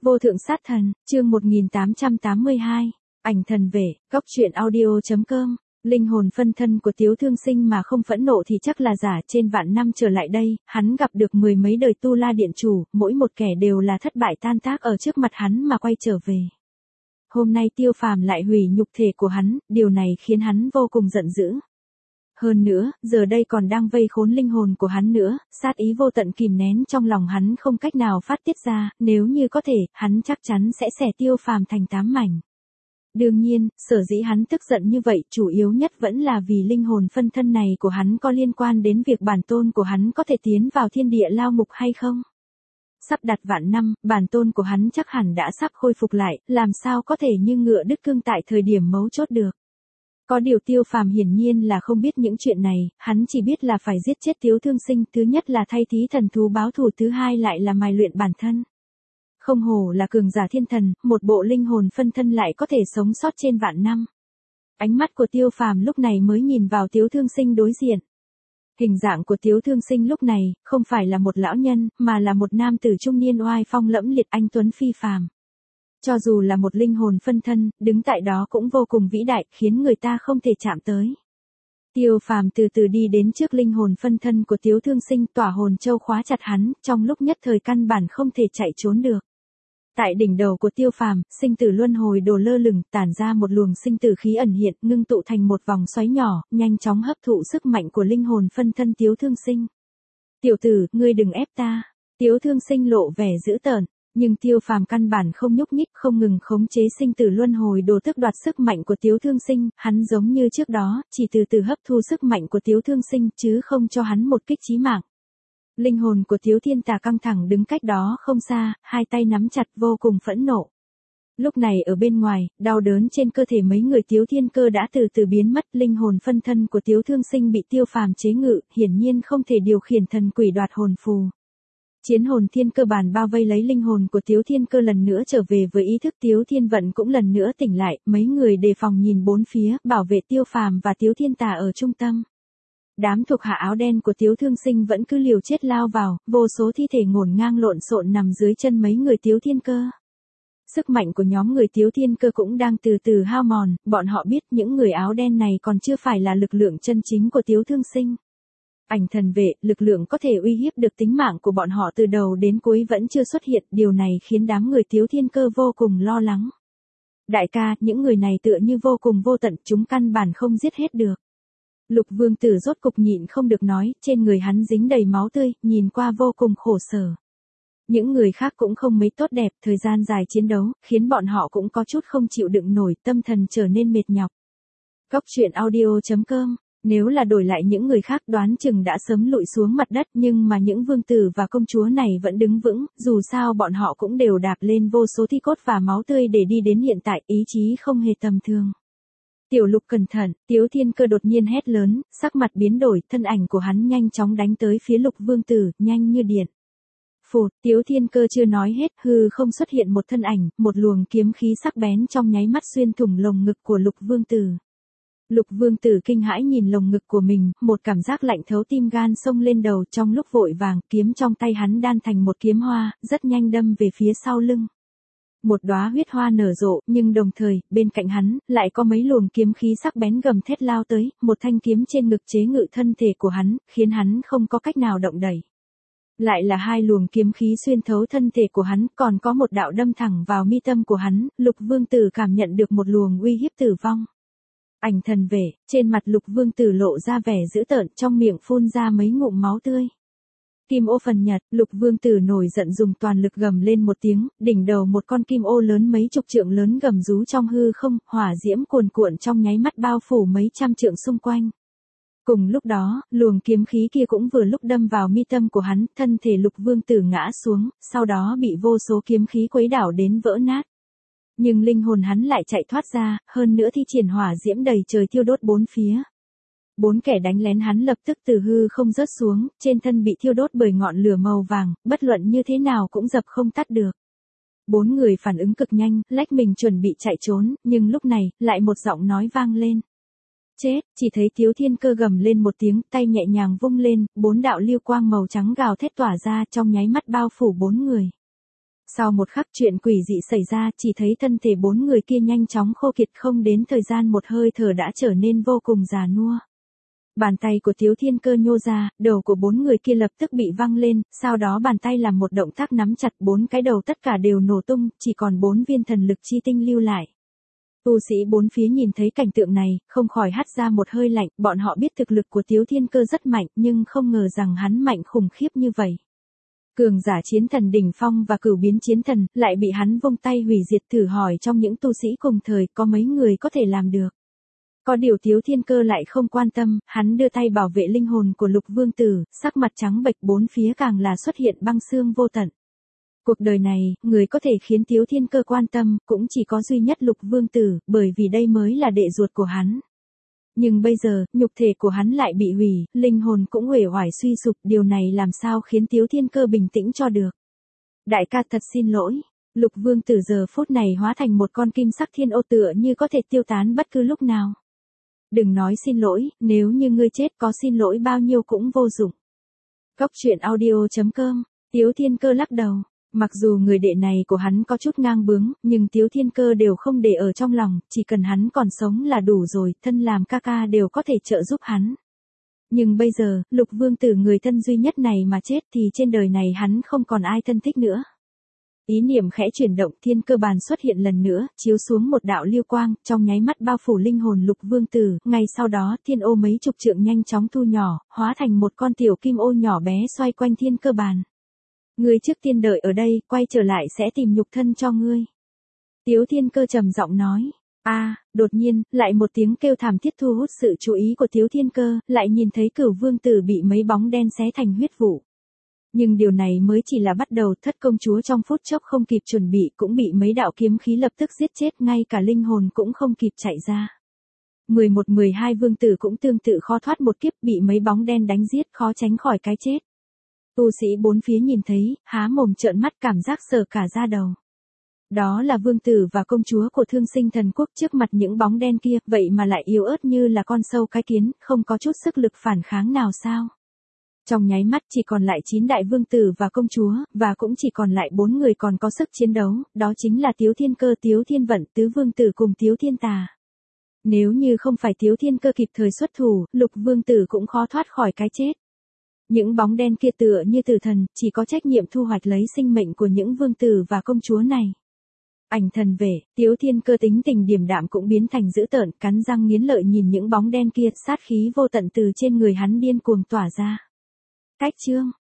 Vô thượng sát thần, chương 1882, ảnh thần vệ, góc truyện audio.com, linh hồn phân thân của Tiếu Thương Sinh mà không phẫn nộ thì chắc là giả. Trên vạn năm trở lại đây, hắn gặp được mười mấy đời Tu La Điện Chủ, mỗi một kẻ đều là thất bại tan tác ở trước mặt hắn mà quay trở về. Hôm nay Tiêu Phàm lại hủy nhục thể của hắn, điều này khiến hắn vô cùng giận dữ. Hơn nữa, giờ đây còn đang vây khốn linh hồn của hắn nữa, sát ý vô tận kìm nén trong lòng hắn không cách nào phát tiết ra, nếu như có thể, hắn chắc chắn sẽ xẻ Tiêu Phàm thành 8 mảnh. Đương nhiên, sở dĩ hắn tức giận như vậy chủ yếu nhất vẫn là vì linh hồn phân thân này của hắn có liên quan đến việc bản tôn của hắn có thể tiến vào thiên địa lao ngục hay không. Sắp đặt vạn năm, bản tôn của hắn chắc hẳn đã sắp khôi phục lại, làm sao có thể như ngựa đứt cương tại thời điểm mấu chốt được. Có điều Tiêu Phàm hiển nhiên là không biết những chuyện này, hắn chỉ biết là phải giết chết Tiếu Thương Sinh, thứ nhất là thay thí thần thú báo thù, thứ hai lại là mài luyện bản thân. Không hổ là cường giả thiên thần, một bộ linh hồn phân thân lại có thể sống sót trên vạn năm. Ánh mắt của Tiêu Phàm lúc này mới nhìn vào Tiếu Thương Sinh đối diện. Hình dạng của Tiếu Thương Sinh lúc này, không phải là một lão nhân, mà là một nam tử trung niên oai phong lẫm liệt, anh tuấn phi phàm. Cho dù là một linh hồn phân thân, đứng tại đó cũng vô cùng vĩ đại, khiến người ta không thể chạm tới. Tiêu Phàm từ từ đi đến trước linh hồn phân thân của Tiếu Thương Sinh, tỏa hồn châu khóa chặt hắn, trong lúc nhất thời căn bản không thể chạy trốn được. Tại đỉnh đầu của Tiêu Phàm, sinh tử luân hồi đồ lơ lửng, tản ra một luồng sinh tử khí ẩn hiện, ngưng tụ thành một vòng xoáy nhỏ, nhanh chóng hấp thụ sức mạnh của linh hồn phân thân Tiếu Thương Sinh. "Tiểu tử, ngươi đừng ép ta." Tiếu Thương Sinh lộ vẻ dữ tợn, nhưng Tiêu Phàm căn bản không nhúc nhích, không ngừng khống chế sinh tử luân hồi đồ tước đoạt sức mạnh của Tiếu Thương Sinh, hắn giống như trước đó, chỉ từ từ hấp thu sức mạnh của Tiếu Thương Sinh chứ không cho hắn một kích chí mạng. Linh hồn của Tiếu Thiên Tà căng thẳng đứng cách đó không xa, hai tay nắm chặt vô cùng phẫn nộ. Lúc này ở bên ngoài, đau đớn trên cơ thể mấy người Tiếu Thiên Cơ đã từ từ biến mất, linh hồn phân thân của Tiếu Thương Sinh bị Tiêu Phàm chế ngự, hiển nhiên không thể điều khiển thần quỷ đoạt hồn phù. Chiến hồn thiên cơ bản bao vây lấy linh hồn của Tiếu Thiên Cơ lần nữa trở về với ý thức, Tiếu Thiên Vận cũng lần nữa tỉnh lại, mấy người đề phòng nhìn bốn phía, bảo vệ Tiêu Phàm và Tiếu Thiên Tà ở trung tâm. Đám thuộc hạ áo đen của Tiếu Thương Sinh vẫn cứ liều chết lao vào, vô số thi thể ngổn ngang lộn xộn nằm dưới chân mấy người Tiếu Thiên Cơ. Sức mạnh của nhóm người Tiếu Thiên Cơ cũng đang từ từ hao mòn, bọn họ biết những người áo đen này còn chưa phải là lực lượng chân chính của Tiếu Thương Sinh. Ảnh thần vệ, lực lượng có thể uy hiếp được tính mạng của bọn họ từ đầu đến cuối vẫn chưa xuất hiện, điều này khiến đám người Tiếu Thiên Cơ vô cùng lo lắng. "Đại ca, những người này tựa như vô cùng vô tận, chúng căn bản không giết hết được." Lục Vương Tử rốt cục nhịn không được nói, trên người hắn dính đầy máu tươi, nhìn qua vô cùng khổ sở. Những người khác cũng không mấy tốt đẹp, thời gian dài chiến đấu, khiến bọn họ cũng có chút không chịu đựng nổi, tâm thần trở nên mệt nhọc. Góc truyện audio.com, nếu là đổi lại những người khác đoán chừng đã sớm lụi xuống mặt đất, nhưng mà những vương tử và công chúa này vẫn đứng vững, dù sao bọn họ cũng đều đạp lên vô số thi cốt và máu tươi để đi đến hiện tại, ý chí không hề tầm thường. "Tiểu Lục cẩn thận!" Tiếu Thiên Cơ đột nhiên hét lớn, sắc mặt biến đổi, thân ảnh của hắn nhanh chóng đánh tới phía Lục Vương Tử, nhanh như điện. Phụt, Tiếu Thiên Cơ chưa nói hết, hư không xuất hiện một thân ảnh, một luồng kiếm khí sắc bén trong nháy mắt xuyên thủng lồng ngực của Lục Vương Tử. Lục Vương Tử kinh hãi nhìn lồng ngực của mình, một cảm giác lạnh thấu tim gan xông lên đầu, trong lúc vội vàng, kiếm trong tay hắn đan thành một kiếm hoa, rất nhanh đâm về phía sau lưng. Một đóa huyết hoa nở rộ, nhưng đồng thời, bên cạnh hắn, lại có mấy luồng kiếm khí sắc bén gầm thét lao tới, một thanh kiếm trên ngực chế ngự thân thể của hắn, khiến hắn không có cách nào động đẩy. Lại là hai luồng kiếm khí xuyên thấu thân thể của hắn, còn có một đạo đâm thẳng vào mi tâm của hắn, Lục Vương Tử cảm nhận được một luồng uy hiếp tử vong. Ảnh thần vệ, trên mặt Lục Vương Tử lộ ra vẻ dữ tợn, trong miệng phun ra mấy ngụm máu tươi. Kim ô phần nhật, Lục Vương Tử nổi giận dùng toàn lực gầm lên một tiếng, đỉnh đầu một con kim ô lớn mấy chục trượng lớn gầm rú trong hư không, hỏa diễm cuồn cuộn trong nháy mắt bao phủ mấy trăm trượng xung quanh. Cùng lúc đó, luồng kiếm khí kia cũng vừa lúc đâm vào mi tâm của hắn, thân thể Lục Vương Tử ngã xuống, sau đó bị vô số kiếm khí quấy đảo đến vỡ nát. Nhưng linh hồn hắn lại chạy thoát ra, hơn nữa thi triển hỏa diễm đầy trời thiêu đốt bốn phía. Bốn kẻ đánh lén hắn lập tức từ hư không rớt xuống, trên thân bị thiêu đốt bởi ngọn lửa màu vàng, bất luận như thế nào cũng dập không tắt được. Bốn người phản ứng cực nhanh, lách mình chuẩn bị chạy trốn, nhưng lúc này, lại một giọng nói vang lên. "Chết!" Chỉ thấy Tiếu Thiên Cơ gầm lên một tiếng, tay nhẹ nhàng vung lên, bốn đạo lưu quang màu trắng gào thét tỏa ra, trong nháy mắt bao phủ bốn người. Sau một khắc chuyện quỷ dị xảy ra, chỉ thấy thân thể 4 người kia nhanh chóng khô kiệt, không đến thời gian một hơi thở đã trở nên vô cùng già nua. Bàn tay của Tiếu Thiên Cơ nhô ra, đầu của 4 người kia lập tức bị văng lên, sau đó bàn tay làm một động tác nắm chặt 4 cái đầu, tất cả đều nổ tung, chỉ còn 4 viên thần lực chi tinh lưu lại. Tu sĩ bốn phía nhìn thấy cảnh tượng này, không khỏi hắt ra một hơi lạnh, bọn họ biết thực lực của Tiếu Thiên Cơ rất mạnh, nhưng không ngờ rằng hắn mạnh khủng khiếp như vậy. Cường giả chiến thần đỉnh phong và cửu biến chiến thần, lại bị hắn vung tay hủy diệt, thử hỏi trong những tu sĩ cùng thời có mấy người có thể làm được. Có điều Tiếu Thiên Cơ lại không quan tâm, hắn đưa tay bảo vệ linh hồn của Lục Vương Tử, sắc mặt trắng bệch, bốn phía càng là xuất hiện băng xương vô tận. Cuộc đời này, người có thể khiến Tiếu Thiên Cơ quan tâm, cũng chỉ có duy nhất Lục Vương Tử, bởi vì đây mới là đệ ruột của hắn. Nhưng bây giờ, nhục thể của hắn lại bị hủy, linh hồn cũng uể oải suy sụp, điều này làm sao khiến Tiếu Thiên Cơ bình tĩnh cho được. Đại ca thật xin lỗi. Lục Vương Tử giờ phút này hóa thành một con kim sắc thiên ô tựa như có thể tiêu tán bất cứ lúc nào. Đừng nói xin lỗi, nếu như ngươi chết có xin lỗi bao nhiêu cũng vô dụng. Cốc truyện audio.com, Tiếu Thiên Cơ lắc đầu. Mặc dù người đệ này của hắn có chút ngang bướng, nhưng Tiếu Thiên Cơ đều không để ở trong lòng, chỉ cần hắn còn sống là đủ rồi, thân làm ca ca đều có thể trợ giúp hắn. Nhưng bây giờ, Lục Vương Tử người thân duy nhất này mà chết thì trên đời này hắn không còn ai thân thích nữa. Ý niệm khẽ chuyển động, thiên cơ bàn xuất hiện lần nữa, chiếu xuống một đạo lưu quang, trong nháy mắt bao phủ linh hồn Lục Vương Tử, ngay sau đó thiên ô mấy chục trượng nhanh chóng thu nhỏ, hóa thành một con tiểu kim ô nhỏ bé xoay quanh thiên cơ bàn. Ngươi trước tiên đợi ở đây, quay trở lại sẽ tìm nhục thân cho ngươi. Tiếu Thiên Cơ trầm giọng nói. Đột nhiên, lại một tiếng kêu thảm thiết thu hút sự chú ý của Tiếu Thiên Cơ, lại nhìn thấy Cửu Vương Tử bị mấy bóng đen xé thành huyết vụ. Nhưng điều này mới chỉ là bắt đầu, Thất công chúa trong phút chốc không kịp chuẩn bị cũng bị mấy đạo kiếm khí lập tức giết chết, ngay cả linh hồn cũng không kịp chạy ra. 11-12 vương tử cũng tương tự khó thoát một kiếp, bị mấy bóng đen đánh giết, khó tránh khỏi cái chết. Tu sĩ bốn phía nhìn thấy, há mồm trợn mắt, cảm giác sởn cả da đầu. Đó là vương tử và công chúa của Thương Sinh Thần Quốc, trước mặt những bóng đen kia, vậy mà lại yếu ớt như là con sâu cái kiến, không có chút sức lực phản kháng nào sao? Trong nháy mắt chỉ còn lại 9 đại vương tử và công chúa, và cũng chỉ còn lại 4 người còn có sức chiến đấu, đó chính là Tiếu Thiên Cơ, Tiếu Thiên Vận, Tứ Vương Tử cùng Tiếu Thiên Tà. Nếu như không phải Tiếu Thiên Cơ kịp thời xuất thủ, Lục Vương Tử cũng khó thoát khỏi cái chết. Những bóng đen kia tựa như tử thần, chỉ có trách nhiệm thu hoạch lấy sinh mệnh của những vương tử và công chúa này. Ảnh thần về, Tiếu Thiên Cơ tính tình điềm đạm cũng biến thành dữ tợn, cắn răng nghiến lợi nhìn những bóng đen kia, sát khí vô tận từ trên người hắn điên cuồng tỏa ra. Cách chương